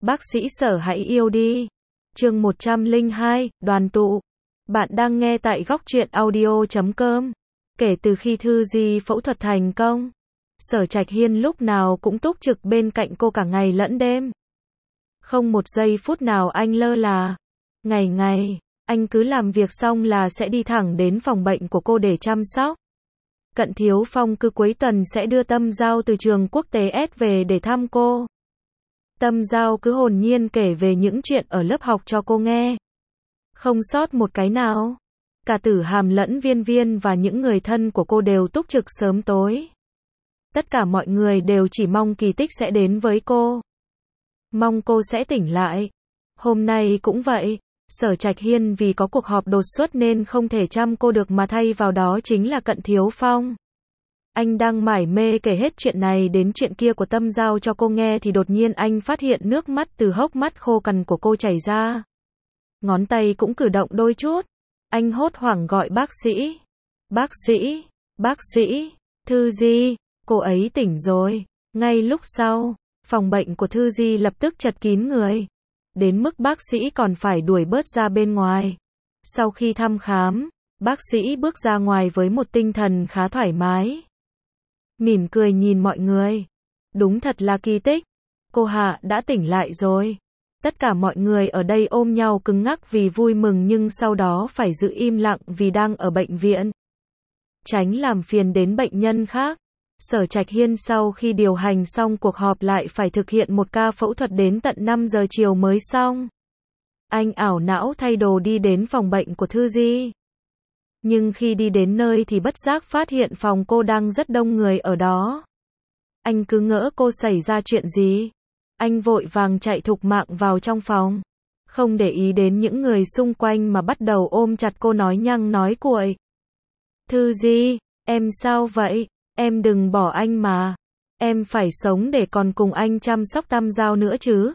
Bác sĩ Sở hãy yêu đi. Chương 102, đoàn tụ. Bạn đang nghe tại góc truyện audio.com. Kể từ khi Thư Di phẫu thuật thành công, Sở Trạch Hiên lúc nào cũng túc trực bên cạnh cô cả ngày lẫn đêm. Không một giây phút nào anh lơ là. Ngày ngày, anh cứ làm việc xong là sẽ đi thẳng đến phòng bệnh của cô để chăm sóc. Cận Thiếu Phong cứ cuối tuần sẽ đưa Tâm Giao từ trường quốc tế S về để thăm cô. Tâm Giao cứ hồn nhiên kể về những chuyện ở lớp học cho cô nghe. Không sót một cái nào. Cả Tử Hàm lẫn Viên Viên và những người thân của cô đều túc trực sớm tối. Tất cả mọi người đều chỉ mong kỳ tích sẽ đến với cô. Mong cô sẽ tỉnh lại. Hôm nay cũng vậy. Sở Trạch Hiên vì có cuộc họp đột xuất nên không thể chăm cô được mà thay vào đó chính là Cận Thiếu Phong. Anh đang mải mê kể hết chuyện này đến chuyện kia của Tâm Giao cho cô nghe thì đột nhiên anh phát hiện nước mắt từ hốc mắt khô cằn của cô chảy ra. Ngón tay cũng cử động đôi chút. Anh hốt hoảng gọi bác sĩ. Bác sĩ, bác sĩ, Thư Di, cô ấy tỉnh rồi. Ngay lúc sau, phòng bệnh của Thư Di lập tức chật kín người. Đến mức bác sĩ còn phải đuổi bớt ra bên ngoài. Sau khi thăm khám, bác sĩ bước ra ngoài với một tinh thần khá thoải mái. Mỉm cười nhìn mọi người. Đúng thật là kỳ tích. Cô Hạ đã tỉnh lại rồi. Tất cả mọi người ở đây ôm nhau cứng ngắc vì vui mừng nhưng sau đó phải giữ im lặng vì đang ở bệnh viện. Tránh làm phiền đến bệnh nhân khác. Sở Trạch Hiên sau khi điều hành xong cuộc họp lại phải thực hiện một ca phẫu thuật đến tận 5 giờ chiều mới xong. Anh ảo não thay đồ đi đến phòng bệnh của Thư Di. Nhưng khi đi đến nơi thì bất giác phát hiện phòng cô đang rất đông người ở đó. Anh cứ ngỡ cô xảy ra chuyện gì. Anh vội vàng chạy thục mạng vào trong phòng. Không để ý đến những người xung quanh mà bắt đầu ôm chặt cô nói nhăng nói cuội. Thư Di, em sao vậy? Em đừng bỏ anh mà. Em phải sống để còn cùng anh chăm sóc Tâm Giao nữa chứ.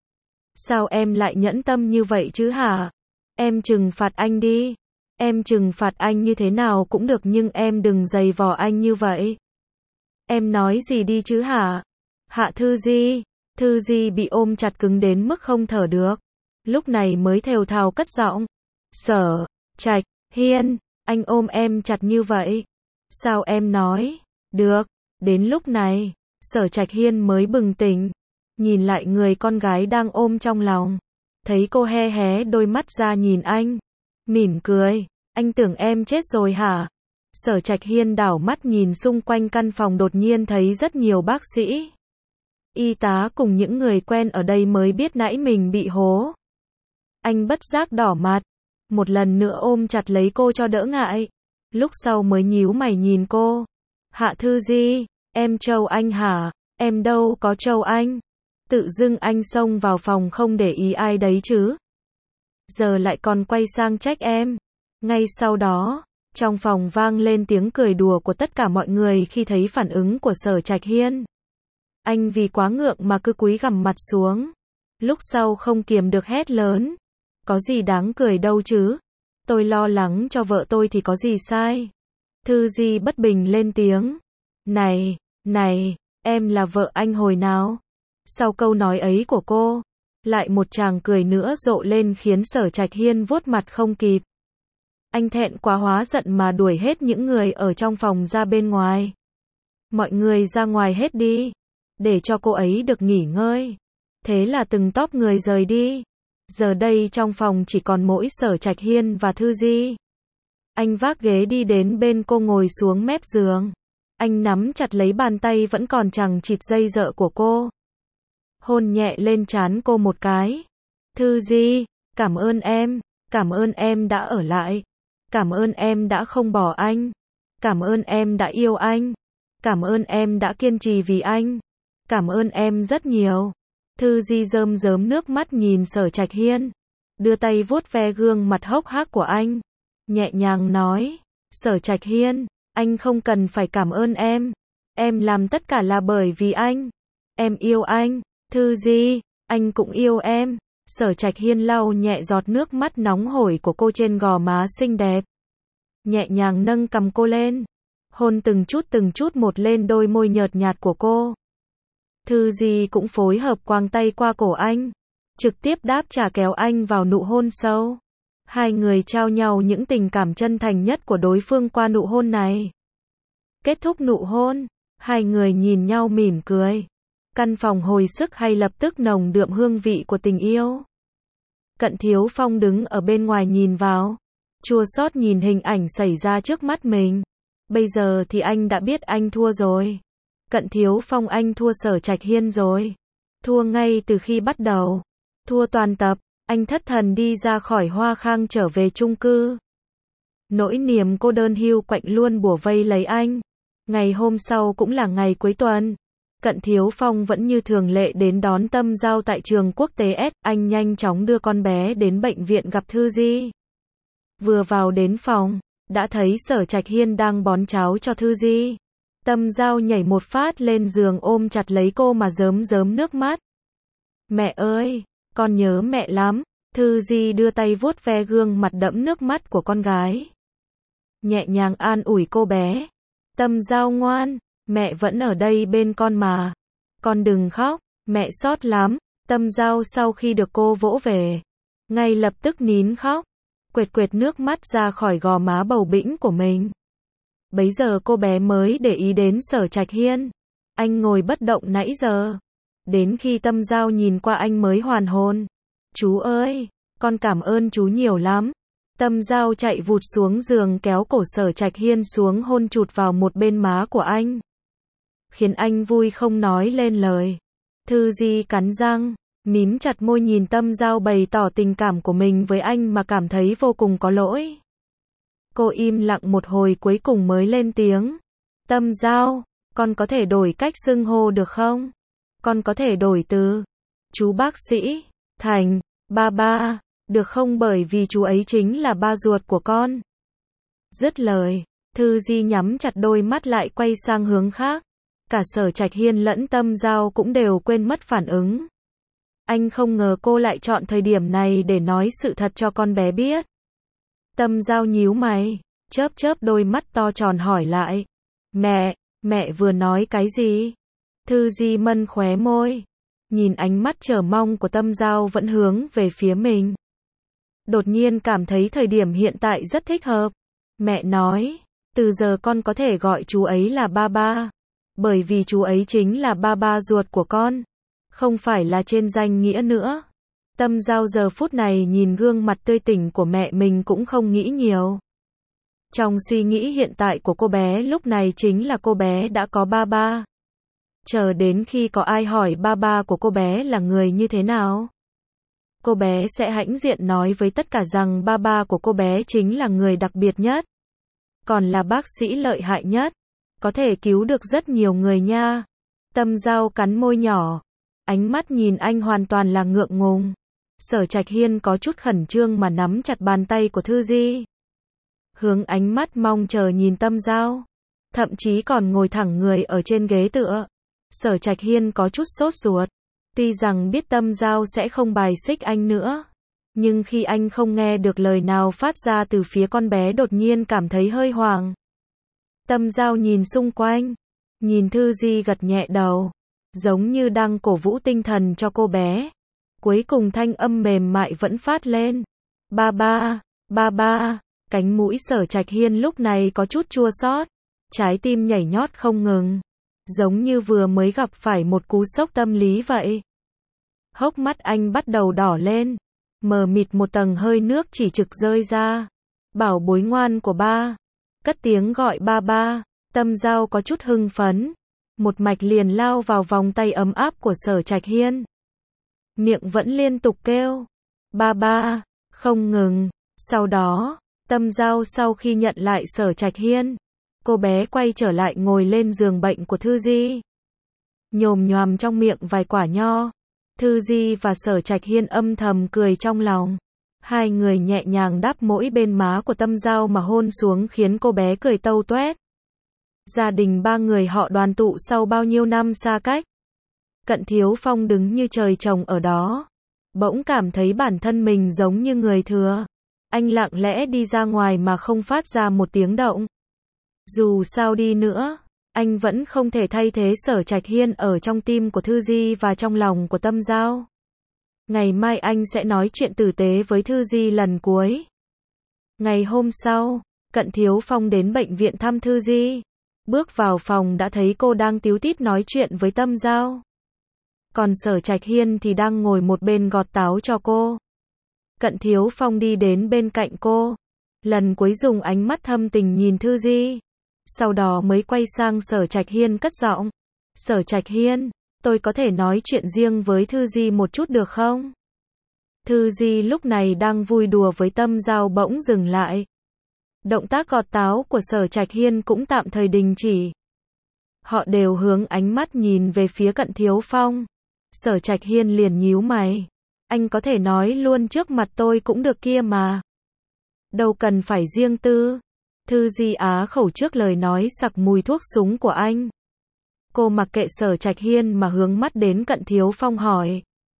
Sao em lại nhẫn tâm như vậy chứ hả? Em trừng phạt anh đi. Em trừng phạt anh như thế nào cũng được nhưng em đừng giày vò anh như vậy. Em nói gì đi chứ hả? Hạ Thư Di. Thư Di bị ôm chặt cứng đến mức không thở được. Lúc này mới thều thào cất giọng. Sở Trạch Hiên, anh ôm em chặt như vậy. Sao em nói? Được. Đến lúc này, Sở Trạch Hiên mới bừng tỉnh. Nhìn lại người con gái đang ôm trong lòng. Thấy cô hé hé đôi mắt ra nhìn anh. Mỉm cười. Anh tưởng em chết rồi hả? Sở Trạch Hiên đảo mắt nhìn xung quanh căn phòng đột nhiên thấy rất nhiều bác sĩ. Y tá cùng những người quen ở đây mới biết nãy mình bị hố. Anh bất giác đỏ mặt. Một lần nữa ôm chặt lấy cô cho đỡ ngại. Lúc sau mới nhíu mày nhìn cô. Hạ Thư Di, em trâu anh hả? Em đâu có trâu anh. Tự dưng anh xông vào phòng không để ý ai đấy chứ. Giờ lại còn quay sang trách em. Ngay sau đó, trong phòng vang lên tiếng cười đùa của tất cả mọi người khi thấy phản ứng của Sở Trạch Hiên. Anh vì quá ngượng mà cứ cúi gằm mặt xuống. Lúc sau không kiềm được hét lớn. Có gì đáng cười đâu chứ. Tôi lo lắng cho vợ tôi thì có gì sai. Thư Di bất bình lên tiếng. Này, em là vợ anh hồi nào? Sau câu nói ấy của cô, lại một tràng cười nữa rộ lên khiến Sở Trạch Hiên vuốt mặt không kịp. Anh thẹn quá hóa giận mà đuổi hết những người ở trong phòng ra bên ngoài. Mọi người ra ngoài hết đi. Để cho cô ấy được nghỉ ngơi. Thế là từng tốp người rời đi. Giờ đây trong phòng chỉ còn mỗi Sở Trạch Hiên và Thư Di. Anh vác ghế đi đến bên cô ngồi xuống mép giường. Anh nắm chặt lấy bàn tay vẫn còn chằng chịt dây dợ của cô. Hôn nhẹ lên trán cô một cái. Thư Di, cảm ơn em đã ở lại. Cảm ơn em đã không bỏ anh. Cảm ơn em đã yêu anh. Cảm ơn em đã kiên trì vì anh. Cảm ơn em rất nhiều. Thư Di rơm rớm nước mắt nhìn Sở Trạch Hiên. Đưa tay vuốt ve gương mặt hốc hác của anh. Nhẹ nhàng nói. Sở Trạch Hiên, anh không cần phải cảm ơn em. Em làm tất cả là bởi vì anh. Em yêu anh. Thư Di, anh cũng yêu em. Sở Trạch Hiên lau nhẹ giọt nước mắt nóng hổi của cô trên gò má xinh đẹp. Nhẹ nhàng nâng cằm cô lên. Hôn từng chút một lên đôi môi nhợt nhạt của cô. Thư Di cũng phối hợp quàng tay qua cổ anh. trực tiếp đáp trả kéo anh vào nụ hôn sâu. Hai người trao nhau những tình cảm chân thành nhất của đối phương qua nụ hôn này. Kết thúc nụ hôn, hai người nhìn nhau mỉm cười. Căn phòng hồi sức hay lập tức nồng đượm hương vị của tình yêu. Cận Thiếu Phong đứng ở bên ngoài nhìn vào, chua xót nhìn hình ảnh xảy ra trước mắt mình. Bây giờ thì anh đã biết anh thua rồi. Cận Thiếu Phong, anh thua Sở Trạch Hiên rồi. Thua ngay từ khi bắt đầu. Thua toàn tập. Anh thất thần đi ra khỏi Hoa Khang trở về chung cư. Nỗi niềm cô đơn hiu quạnh luôn bủa vây lấy anh. Ngày hôm sau cũng là ngày cuối tuần. Cận Thiếu Phong vẫn như thường lệ đến đón Tâm Giao tại trường quốc tế S. Anh nhanh chóng đưa con bé đến bệnh viện gặp Thư Di. Vừa vào đến phòng, đã thấy Sở Trạch Hiên đang bón cháo cho Thư Di. Tâm Giao nhảy một phát lên giường ôm chặt lấy cô mà rớm rớm nước mắt. Mẹ ơi, con nhớ mẹ lắm. Thư Di đưa tay vuốt ve gương mặt đẫm nước mắt của con gái. Nhẹ nhàng an ủi cô bé. Tâm Giao ngoan, mẹ vẫn ở đây bên con mà. Con đừng khóc, mẹ xót lắm. Tâm Giao sau khi được cô vỗ về, ngay lập tức nín khóc, quệt quệt nước mắt ra khỏi gò má bầu bĩnh của mình. Bấy giờ cô bé mới để ý đến Sở Trạch Hiên. Anh ngồi bất động nãy giờ. Đến khi Tâm Giao nhìn qua anh mới hoàn hồn. Chú ơi, con cảm ơn chú nhiều lắm. Tâm Giao chạy vụt xuống giường kéo cổ Sở Trạch Hiên xuống hôn chụt vào một bên má của anh. Khiến anh vui không nói lên lời. Thư Di cắn răng, mím chặt môi nhìn Tâm Giao bày tỏ tình cảm của mình với anh mà cảm thấy vô cùng có lỗi. Cô im lặng một hồi cuối cùng mới lên tiếng. Tâm Giao, con có thể đổi cách xưng hô được không? Con có thể đổi từ chú bác sĩ thành ba ba, được không, bởi vì chú ấy chính là ba ruột của con. Dứt lời, Thư Di nhắm chặt đôi mắt lại quay sang hướng khác. Cả Sở Trạch Hiên lẫn Tâm Giao cũng đều quên mất phản ứng. Anh không ngờ cô lại chọn thời điểm này để nói sự thật cho con bé biết. Tâm Giao nhíu mày, chớp chớp đôi mắt to tròn hỏi lại. Mẹ vừa nói cái gì? Thư Di mân khóe môi, nhìn ánh mắt chờ mong của Tâm Giao vẫn hướng về phía mình. Đột nhiên cảm thấy thời điểm hiện tại rất thích hợp. Mẹ nói, từ giờ con có thể gọi chú ấy là ba ba. Bởi vì chú ấy chính là ba ba ruột của con. Không phải là trên danh nghĩa nữa. Tâm Giao giờ phút này nhìn gương mặt tươi tỉnh của mẹ mình cũng không nghĩ nhiều. Trong suy nghĩ hiện tại của cô bé lúc này chính là cô bé đã có ba ba. Chờ đến khi có ai hỏi ba ba của cô bé là người như thế nào, cô bé sẽ hãnh diện nói với tất cả rằng ba ba của cô bé chính là người đặc biệt nhất. Còn là bác sĩ lợi hại nhất. Có thể cứu được rất nhiều người nha. Tâm Giao cắn môi nhỏ. Ánh mắt nhìn anh hoàn toàn là ngượng ngùng. Sở Trạch Hiên có chút khẩn trương mà nắm chặt bàn tay của Thư Di. Hướng ánh mắt mong chờ nhìn Tâm Giao. Thậm chí còn ngồi thẳng người ở trên ghế tựa. Sở Trạch Hiên có chút sốt ruột. Tuy rằng biết Tâm Giao sẽ không bài xích anh nữa. Nhưng khi anh không nghe được lời nào phát ra từ phía con bé đột nhiên cảm thấy hơi hoảng. Tâm Giao nhìn xung quanh. Nhìn Thư Di gật nhẹ đầu. Giống như đang cổ vũ tinh thần cho cô bé. Cuối cùng thanh âm mềm mại vẫn phát lên. Ba ba, ba ba. Cánh mũi Sở Trạch Hiên lúc này có chút chua xót. Trái tim nhảy nhót không ngừng. Giống như vừa mới gặp phải một cú sốc tâm lý vậy. Hốc mắt anh bắt đầu đỏ lên. Mờ mịt một tầng hơi nước chỉ trực rơi ra. Bảo bối ngoan của ba. Cất tiếng gọi ba ba. Tâm Giao có chút hưng phấn. Một mạch liền lao vào vòng tay ấm áp của Sở Trạch Hiên. Miệng vẫn liên tục kêu. Ba ba. Không ngừng. Sau đó, Tâm Giao sau khi nhận lại Sở Trạch Hiên, cô bé quay trở lại ngồi lên giường bệnh của Thư Di. Nhồm nhoàm trong miệng vài quả nho. Thư Di và Sở Trạch Hiên âm thầm cười trong lòng. Hai người nhẹ nhàng đắp mỗi bên má của Tâm Giao mà hôn xuống khiến cô bé cười tâu toét. Gia đình ba người họ đoàn tụ sau bao nhiêu năm xa cách. Cận Thiếu Phong đứng như trời trồng ở đó. Bỗng cảm thấy bản thân mình giống như người thừa. Anh lặng lẽ đi ra ngoài mà không phát ra một tiếng động. Dù sao đi nữa, anh vẫn không thể thay thế Sở Trạch Hiên ở trong tim của Thư Di và trong lòng của Tâm Giao. Ngày mai anh sẽ nói chuyện tử tế với Thư Di lần cuối. Ngày hôm sau, Cận Thiếu Phong đến bệnh viện thăm Thư Di. Bước vào phòng đã thấy cô đang tíu tít nói chuyện với Tâm Giao. Còn Sở Trạch Hiên thì đang ngồi một bên gọt táo cho cô. Cận Thiếu Phong đi đến bên cạnh cô. Lần cuối dùng ánh mắt thâm tình nhìn Thư Di. Sau đó mới quay sang Sở Trạch Hiên cất giọng. Sở Trạch Hiên, tôi có thể nói chuyện riêng với Thư Di một chút được không? Thư Di lúc này đang vui đùa với Tâm Giao bỗng dừng lại. Động tác gọt táo của Sở Trạch Hiên cũng tạm thời đình chỉ. Họ đều hướng ánh mắt nhìn về phía Cận Thiếu Phong. Sở Trạch Hiên liền nhíu mày. Anh có thể nói luôn trước mặt tôi cũng được kia mà. Đâu cần phải riêng tư. Thư Di á khẩu trước lời nói sặc mùi thuốc súng của anh. Cô mặc kệ Sở Trạch Hiên mà hướng mắt đến Cận Thiếu Phong hỏi.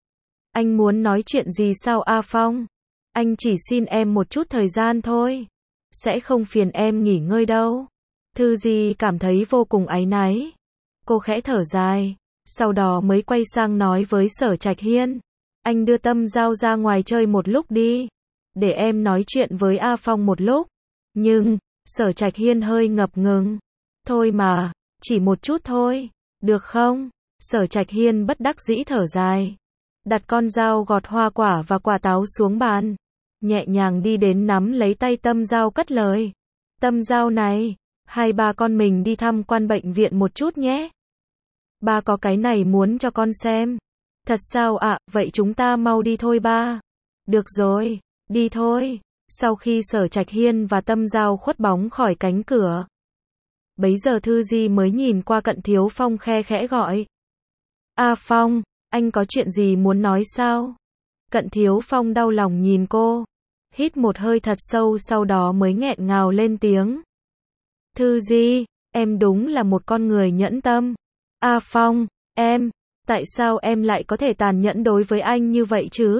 Anh muốn nói chuyện gì sao A Phong? Anh chỉ xin em một chút thời gian thôi. Sẽ không phiền em nghỉ ngơi đâu. Thư Di cảm thấy vô cùng áy náy. Cô khẽ thở dài. Sau đó mới quay sang nói với Sở Trạch Hiên. Anh đưa Tâm Giao ra ngoài chơi một lúc đi. Để em nói chuyện với A Phong một lúc. Nhưng, Sở Trạch Hiên hơi ngập ngừng. Thôi mà, chỉ một chút thôi. Được không? Sở Trạch Hiên bất đắc dĩ thở dài. Đặt con dao gọt hoa quả và quả táo xuống bàn. Nhẹ nhàng đi đến nắm lấy tay Tâm Giao cất lời. Tâm Giao này, hai ba con mình đi thăm quan bệnh viện một chút nhé. Ba có cái này muốn cho con xem. Thật sao ạ, vậy chúng ta mau đi thôi ba. Được rồi, đi thôi. Sau khi Sở Trạch Hiên và Tâm Giao khuất bóng khỏi cánh cửa. Bấy giờ Thư Di mới nhìn qua Cận Thiếu Phong khe khẽ gọi. A Phong, anh có chuyện gì muốn nói sao? Cận Thiếu Phong đau lòng nhìn cô. Hít một hơi thật sâu sau đó mới nghẹn ngào lên tiếng. Thư Di, em đúng là một con người nhẫn tâm. A Phong, tại sao em lại có thể tàn nhẫn đối với anh như vậy chứ?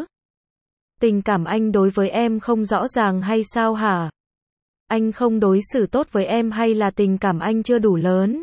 Tình cảm anh đối với em không rõ ràng hay sao hả? Anh không đối xử tốt với em hay là tình cảm anh chưa đủ lớn?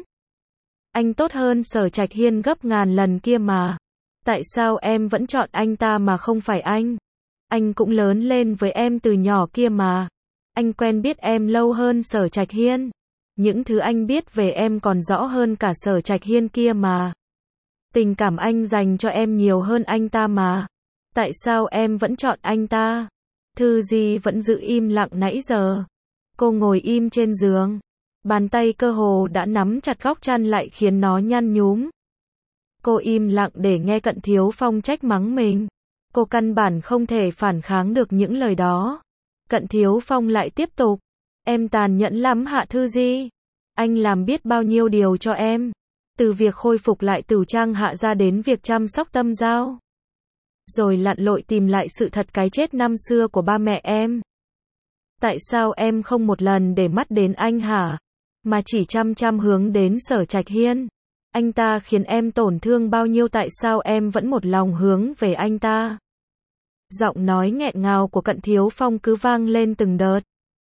Anh tốt hơn Sở Trạch Hiên gấp ngàn lần kia mà. Tại sao em vẫn chọn anh ta mà không phải anh? Anh cũng lớn lên với em từ nhỏ kia mà. Anh quen biết em lâu hơn Sở Trạch Hiên. Những thứ anh biết về em còn rõ hơn cả Sở Trạch Hiên kia mà. Tình cảm anh dành cho em nhiều hơn anh ta mà. Tại sao em vẫn chọn anh ta? Thư Di vẫn giữ im lặng nãy giờ. Cô ngồi im trên giường. Bàn tay cơ hồ đã nắm chặt góc chăn lại khiến nó nhăn nhúm. Cô im lặng để nghe Cận Thiếu Phong trách mắng mình. Cô căn bản không thể phản kháng được những lời đó. Cận Thiếu Phong lại tiếp tục. Em tàn nhẫn lắm hạ Thư Di. Anh làm biết bao nhiêu điều cho em. Từ việc khôi phục lại Tửu Trang Hạ ra đến việc chăm sóc Tâm Giao. Rồi lặn lội tìm lại sự thật cái chết năm xưa của ba mẹ em. Tại sao em không một lần để mắt đến anh hả? Mà chỉ chăm chăm hướng đến Sở Trạch Hiên. Anh ta khiến em tổn thương bao nhiêu, tại sao em vẫn một lòng hướng về anh ta? Giọng nói nghẹn ngào của Cận Thiếu Phong cứ vang lên từng đợt.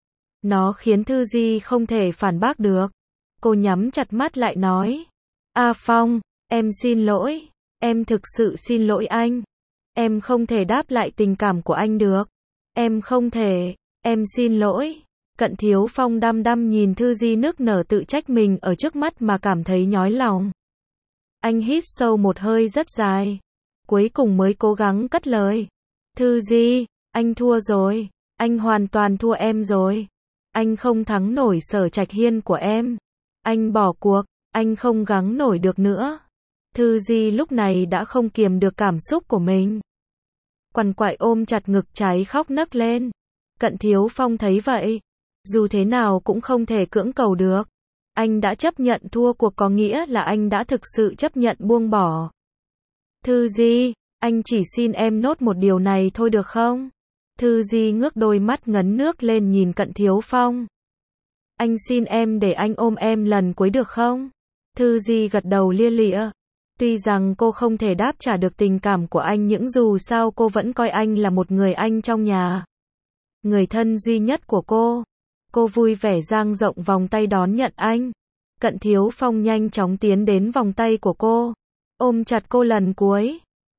Nó khiến Thư Di không thể phản bác được. Cô nhắm chặt mắt lại nói. A Phong, em xin lỗi. Em thực sự xin lỗi anh. Em không thể đáp lại tình cảm của anh được. Em không thể. Em xin lỗi. Cận Thiếu Phong đăm đăm nhìn Thư Di nức nở tự trách mình ở trước mắt mà cảm thấy nhói lòng. Anh hít sâu một hơi rất dài. Cuối cùng mới cố gắng cất lời. Thư Di, anh thua rồi. Anh hoàn toàn thua em rồi. Anh không thắng nổi Sở Trạch Hiên của em. Anh bỏ cuộc. Anh không gắng nổi được nữa. Thư Di lúc này đã không kiềm được cảm xúc của mình. Quằn quại ôm chặt ngực cháy khóc nấc lên. Cận Thiếu Phong thấy vậy. Dù thế nào cũng không thể cưỡng cầu được. Anh đã chấp nhận thua cuộc có nghĩa là anh đã thực sự chấp nhận buông bỏ. Thư Di, anh chỉ xin em nốt một điều này thôi được không? Thư Di ngước đôi mắt ngấn nước lên nhìn Cận Thiếu Phong. Anh xin em để anh ôm em lần cuối được không? Thư Di gật đầu lia lịa. Tuy rằng cô không thể đáp trả được tình cảm của anh nhưng dù sao cô vẫn coi anh là một người anh trong nhà. Người thân duy nhất của cô. Cô vui vẻ dang rộng vòng tay đón nhận anh. Cận Thiếu Phong nhanh chóng tiến đến vòng tay của cô. Ôm chặt cô lần cuối.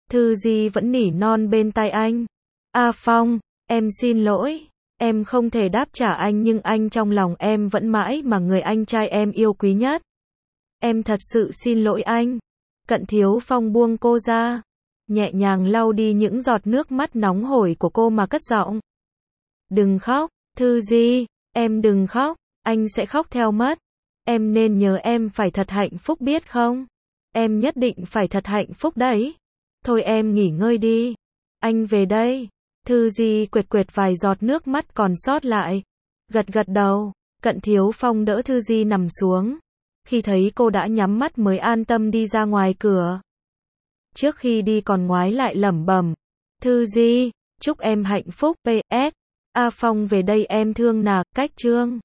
Thư Di vẫn nỉ non bên tai anh. A Phong, em xin lỗi. Em không thể đáp trả anh nhưng anh trong lòng em vẫn mãi mà người anh trai em yêu quý nhất. Em thật sự xin lỗi anh. Cận Thiếu Phong buông cô ra, nhẹ nhàng lau đi những giọt nước mắt nóng hổi của cô mà cất giọng. Đừng khóc, Thư Di, em đừng khóc, anh sẽ khóc theo mất. Em nên nhớ em phải thật hạnh phúc biết không? Em nhất định phải thật hạnh phúc đấy. Thôi em nghỉ ngơi đi. Anh về đây. Thư Di quệt quệt vài giọt nước mắt còn sót lại. Gật gật đầu, Cận Thiếu Phong đỡ Thư Di nằm xuống. Khi thấy cô đã nhắm mắt mới an tâm đi ra ngoài cửa. Trước khi đi còn ngoái lại lẩm bẩm. Thư Di, chúc em hạnh phúc. PS. A Phong về đây em thương nà, cách chương.